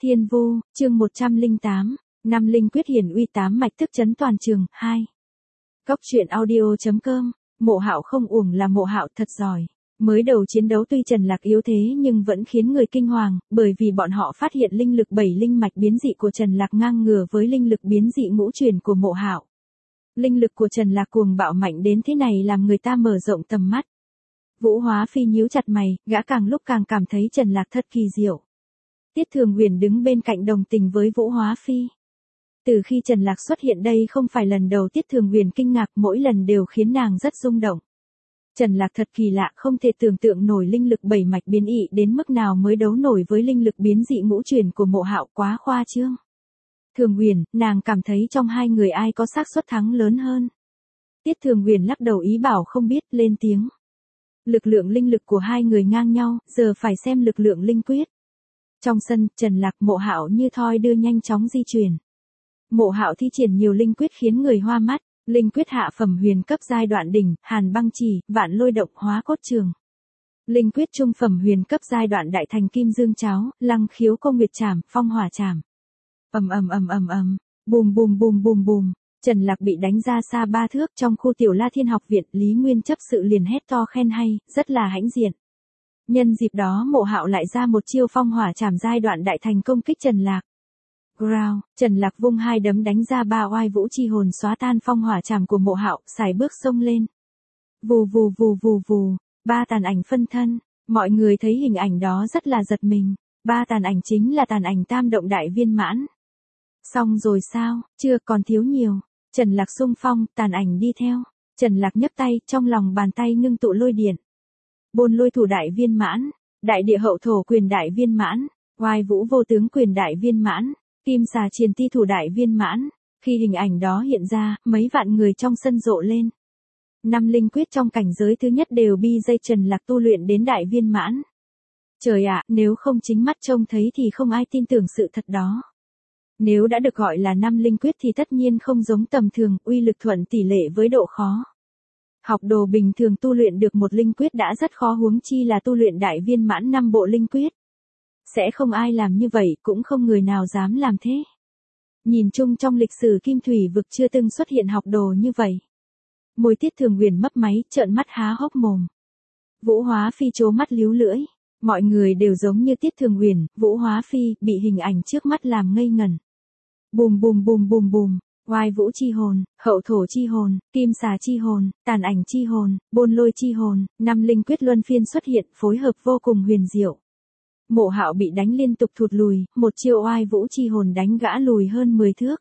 Thiên Vu, chương 108, năm linh quyết hiển uy 8 mạch thức chấn toàn trường, 2. Cốc truyện audio.com, Mộ Hạo không uổng là Mộ Hạo thật giỏi. Mới đầu chiến đấu tuy Trần Lạc yếu thế nhưng vẫn khiến người kinh hoàng, bởi vì bọn họ phát hiện linh lực 7 linh mạch biến dị của Trần Lạc ngang ngửa với linh lực biến dị ngũ truyền của Mộ Hạo. Linh lực của Trần Lạc cuồng bạo mạnh đến thế này làm người ta mở rộng tầm mắt. Vũ Hóa Phi nhíu chặt mày, gã càng lúc càng cảm thấy Trần Lạc thật kỳ diệu. Tiết Thường Huyền đứng bên cạnh đồng tình với Vũ Hóa Phi. Từ khi Trần Lạc xuất hiện đây không phải lần đầu Tiết Thường Huyền kinh ngạc, mỗi lần đều khiến nàng rất rung động. Trần Lạc thật kỳ lạ, không thể tưởng tượng nổi linh lực 7 mạch biến异đến mức nào mới đấu nổi với linh lực biến dị ngũ truyền của Mộ Hạo, quá khoa trương. Thường Huyền, nàng cảm thấy trong hai người ai có xác suất thắng lớn hơn. Tiết Thường Huyền lắc đầu ý bảo không biết, lên tiếng. Lực lượng linh lực của hai người ngang nhau, giờ phải xem lực lượng linh quyết. Trong sân, Trần Lạc, Mộ Hạo như thoi đưa nhanh chóng di chuyển. Mộ Hạo thi triển nhiều linh quyết khiến người hoa mắt, linh quyết hạ phẩm huyền cấp giai đoạn đỉnh, Hàn Băng Chỉ, Vạn Lôi Động, Hóa Cốt Trường. Linh quyết trung phẩm huyền cấp giai đoạn đại thành Kim Dương Cháo, Lăng Khiếu Công Nguyệt Trảm, Phong Hỏa Trảm. Bùm bùm bùm bùm bùm. Trần Lạc bị đánh ra xa 3 thước, trong khu Tiểu La Thiên Học viện, Lý Nguyên chấp sự liền hét to khen hay, rất là hãnh diện. Nhân dịp đó Mộ Hạo lại ra một chiêu Phong Hỏa Trảm giai đoạn đại thành công kích Trần Lạc. Ground, Trần Lạc vung hai đấm đánh ra 3 oai vũ chi hồn xóa tan Phong Hỏa Trảm của Mộ Hạo, xài bước xông lên. Vù vù vù vù vù, 3 tàn ảnh phân thân, mọi người thấy hình ảnh đó rất là giật mình. 3 tàn ảnh chính là tàn ảnh tam động đại viên mãn. Xong rồi sao, chưa, còn thiếu nhiều. Trần Lạc xung phong, tàn ảnh đi theo. Trần Lạc nhấc tay, trong lòng bàn tay ngưng tụ lôi điện. Bôn lôi thủ đại viên mãn, đại địa hậu thổ quyền đại viên mãn, oai vũ vô tướng quyền đại viên mãn, kim xà triền ti thủ đại viên mãn. Khi hình ảnh đó hiện ra, mấy vạn người trong sân rộ lên. 5 linh quyết trong cảnh giới thứ nhất đều bi dây Trần Lạc tu luyện đến đại viên mãn. Trời ạ, nếu không chính mắt trông thấy thì không ai tin tưởng sự thật đó. Nếu đã được gọi là 5 linh quyết thì tất nhiên không giống tầm thường, uy lực thuận tỷ lệ với độ khó. Học đồ bình thường tu luyện được một linh quyết đã rất khó, huống chi là tu luyện đại viên mãn 5 bộ linh quyết. Sẽ không ai làm như vậy, cũng không người nào dám làm thế. Nhìn chung trong lịch sử Kim Thủy vực chưa từng xuất hiện học đồ như vậy. Môi Tiết Thường Huyền mấp máy, trợn mắt há hốc mồm. Vũ Hóa Phi trố mắt líu lưỡi. Mọi người đều giống như Tiết Thường Huyền, Vũ Hóa Phi, bị hình ảnh trước mắt làm ngây ngẩn. Bùm bùm bùm bùm bùm, oai vũ chi hồn, hậu thổ chi hồn, kim xà chi hồn, tàn ảnh chi hồn, bôn lôi chi hồn, 5 linh quyết luân phiên xuất hiện, phối hợp vô cùng huyền diệu. Mộ Hạo bị đánh liên tục thụt lùi, một chiêu oai vũ chi hồn đánh gã lùi hơn 10 thước.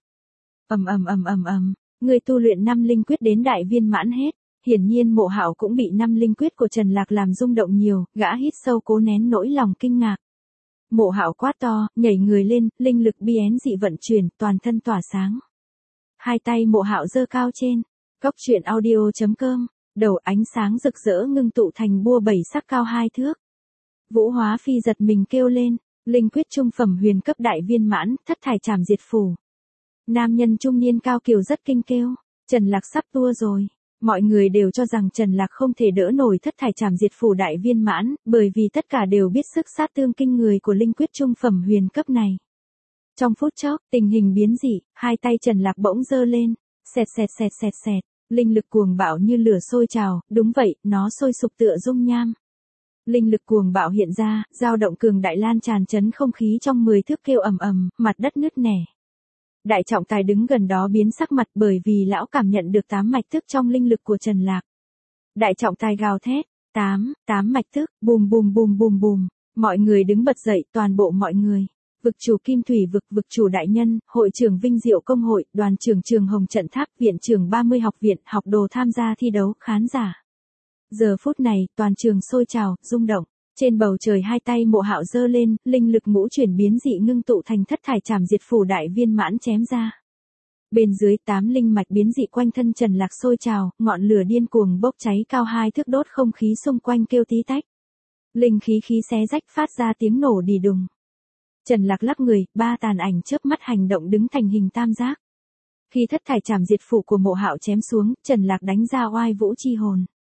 Người tu luyện 5 linh quyết đến đại viên mãn hết. Hiển nhiên Mộ Hạo cũng bị 5 linh quyết của Trần Lạc làm rung động nhiều, gã hít sâu cố nén nỗi lòng kinh ngạc. Mộ Hạo quát to, nhảy người lên, linh lực biến dị vận chuyển, toàn thân tỏa sáng. Hai tay Mộ Hạo giơ cao trên. Cốc truyện audio.com, đầu ánh sáng rực rỡ ngưng tụ thành búa 7 sắc cao 2 thước. Vũ Hóa Phi giật mình kêu lên, linh quyết trung phẩm huyền cấp đại viên mãn, thất thải trảm diệt phủ. Nam nhân trung niên cao kiều rất kinh kêu, Trần Lạc sắp tua rồi. Mọi người đều cho rằng Trần Lạc không thể đỡ nổi thất thải trảm diệt phủ đại viên mãn, bởi vì tất cả đều biết sức sát thương kinh người của linh quyết trung phẩm huyền cấp này. Trong phút chốc, tình hình biến dị, hai tay Trần Lạc bỗng giơ lên, xẹt, linh lực cuồng bạo như lửa sôi trào, đúng vậy, nó sôi sục tựa dung nham. Linh lực cuồng bạo hiện ra, dao động cường đại lan tràn chấn không khí trong 10 thước kêu ầm ầm, mặt đất nứt nẻ. Đại trọng tài đứng gần đó biến sắc mặt bởi vì lão cảm nhận được 8 mạch thức trong linh lực của Trần Lạc. Đại trọng tài gào thét, 8 mạch thức, bùm bùm bùm bùm bùm, mọi người đứng bật dậy, toàn bộ mọi người. Vực chủ Kim Thủy vực, vực chủ đại nhân, hội trưởng Vinh Diệu công hội, đoàn trưởng Trường Hồng trận tháp, viện trưởng 30 học viện, học đồ tham gia thi đấu, khán giả. Giờ phút này, toàn trường sôi trào, rung động. Trên bầu trời hai tay Mộ Hạo giơ lên, linh lực ngũ chuyển biến dị ngưng tụ thành thất thải trảm diệt phủ đại viên mãn chém ra. Bên dưới 8 linh mạch biến dị quanh thân Trần Lạc sôi trào, ngọn lửa điên cuồng bốc cháy cao 2 thước đốt không khí xung quanh kêu tí tách. Linh khí xé rách phát ra tiếng nổ đì đùng. Trần Lạc lắc người, 3 tàn ảnh chớp mắt hành động đứng thành hình tam giác. Khi thất thải trảm diệt phủ của Mộ Hạo chém xuống, Trần Lạc đánh ra oai vũ chi hồn.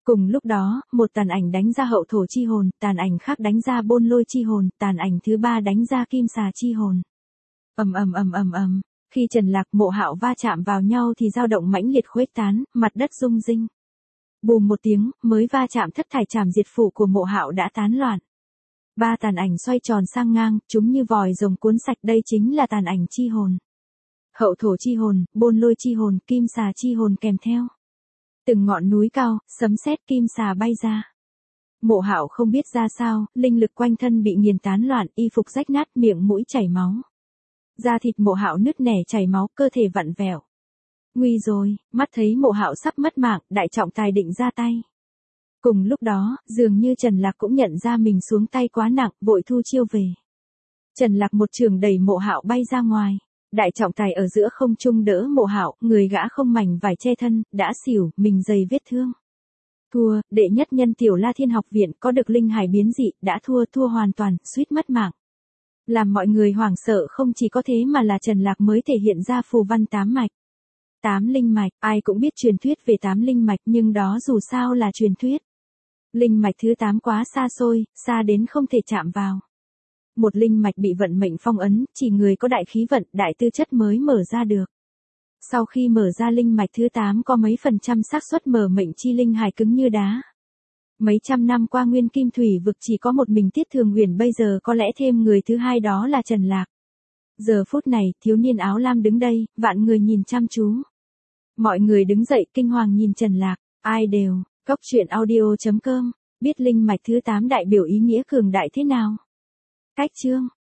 Cùng lúc đó, một tàn ảnh đánh ra hậu thổ chi hồn, tàn ảnh khác đánh ra bôn lôi chi hồn, tàn ảnh thứ ba đánh ra kim xà chi hồn. Ầm ầm ầm ầm ầm. Khi Trần Lạc Mộ Hạo va chạm vào nhau thì dao động mãnh liệt khuếch tán, mặt đất rung rinh. Bùm một tiếng, mới va chạm thất thải trảm diệt phủ của Mộ Hạo đã tán loạn. Ba tàn ảnh xoay tròn sang ngang, chúng như vòi rồng cuốn sạch, đây chính là tàn ảnh chi hồn. Hậu thổ chi hồn, bôn lôi chi hồn, kim xà chi hồn kèm theo. Từng ngọn núi cao, sấm sét kim xà bay ra. Mộ Hạo không biết ra sao, linh lực quanh thân bị nghiền tán loạn, y phục rách nát, miệng mũi chảy máu. Da thịt Mộ Hạo nứt nẻ chảy máu, cơ thể vặn vẹo. Nguy rồi, mắt thấy Mộ Hạo sắp mất mạng, Đại Trọng Tài định ra tay. Cùng lúc đó, dường như Trần Lạc cũng nhận ra mình xuống tay quá nặng, vội thu chiêu về. Trần Lạc một trường đẩy Mộ Hạo bay ra ngoài. Đại Trọng Tài ở giữa không trung đỡ Mộ Hạo, người gã không mảnh vải che thân, đã xỉu, mình dày vết thương. Thua, đệ nhất nhân Tiểu La Thiên Học Viện có được linh hải biến dị, đã thua hoàn toàn, suýt mất mạng. Làm mọi người hoảng sợ không chỉ có thế mà là Trần Lạc mới thể hiện ra phù văn 8 mạch. 8 linh mạch, ai cũng biết truyền thuyết về 8 linh mạch nhưng đó dù sao là truyền thuyết. Linh mạch thứ 8 quá xa xôi, xa đến không thể chạm vào. Một linh mạch bị vận mệnh phong ấn, chỉ người có đại khí vận, đại tư chất mới mở ra được. Sau khi mở ra linh mạch thứ 8 có mấy % xác suất mở mệnh chi linh hải cứng như đá. Mấy trăm năm qua nguyên kim thủy vực chỉ có một mình Tiết Thường Huyền, bây giờ có lẽ thêm người thứ hai đó là Trần Lạc. Giờ phút này, thiếu niên áo lam đứng đây, vạn người nhìn chăm chú. Mọi người đứng dậy kinh hoàng nhìn Trần Lạc, ai đều, coctruyện audio.com, biết linh mạch thứ 8 đại biểu ý nghĩa cường đại thế nào. Cách chương